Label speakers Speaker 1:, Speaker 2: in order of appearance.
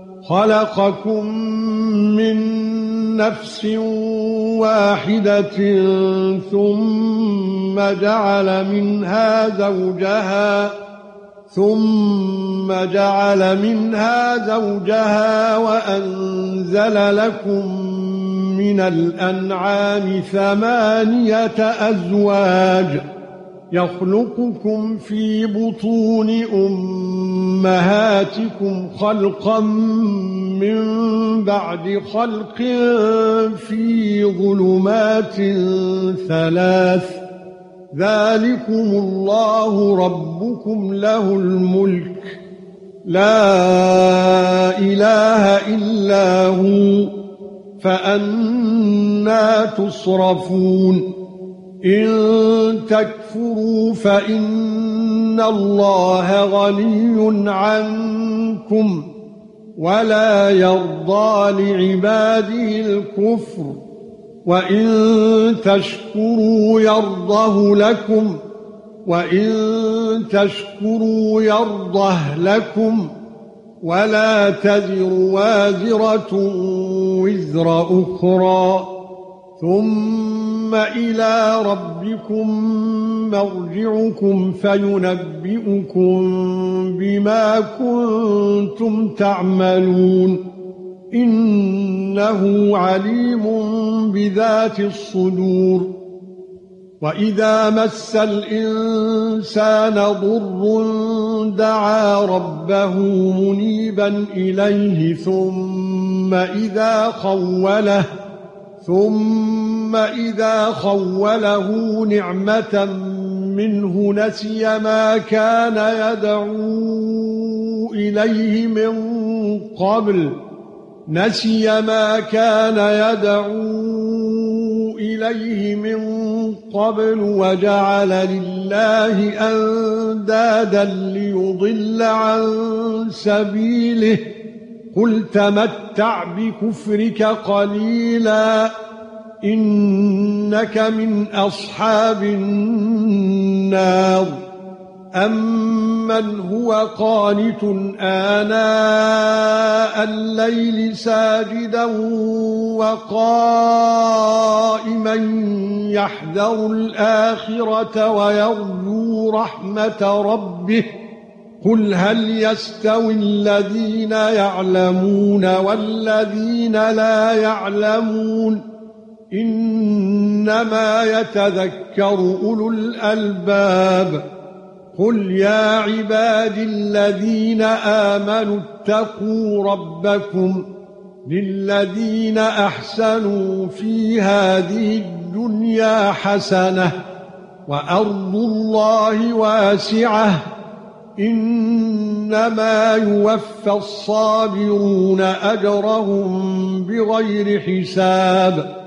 Speaker 1: خلقكم من نفس واحدة ثم جعل منها زوجها وأنزل لكم من الأنعام 8 أزواج يخلقكم في بطون أمهاتكم خلقا من بعد خلق في ظلمات 3 ذلكم الله ربكم له الملك لا إله إلا هو فأنى تصرفون إن تكفروا فإن الله غني عنكم ولا يرضى لعباده الكفر وإن تشكروا يرضه لكم ولا تزر وازرة وزر أخرى ثم إلى ربكم مرجعكم فينبئكم بما كنتم تعملون إنه عليم بذات الصدور وإذا مس الإنسان ضر دعا ربه منيبا إليه ثم إذا خوله نعمة منه نسي ما كان يدعو إليه من قبل وجعل لله أندادا ليضل عن سبيله قل تمتع بكفرك قليلا إنك من أصحاب النار أمن هو قانت آناء الليل ساجدا وقائما يحذر الآخرة ويرجو رحمة ربه قل هل يستوي الذين يعلمون والذين لا يعلمون إنما يتذكر أولو الألباب قل يا عبادي الذين آمنوا اتقوا ربكم للذين أحسنوا في هذه الدنيا حسنة وأرض الله واسعة إنما يوفى الصابرون أجرهم بغير حساب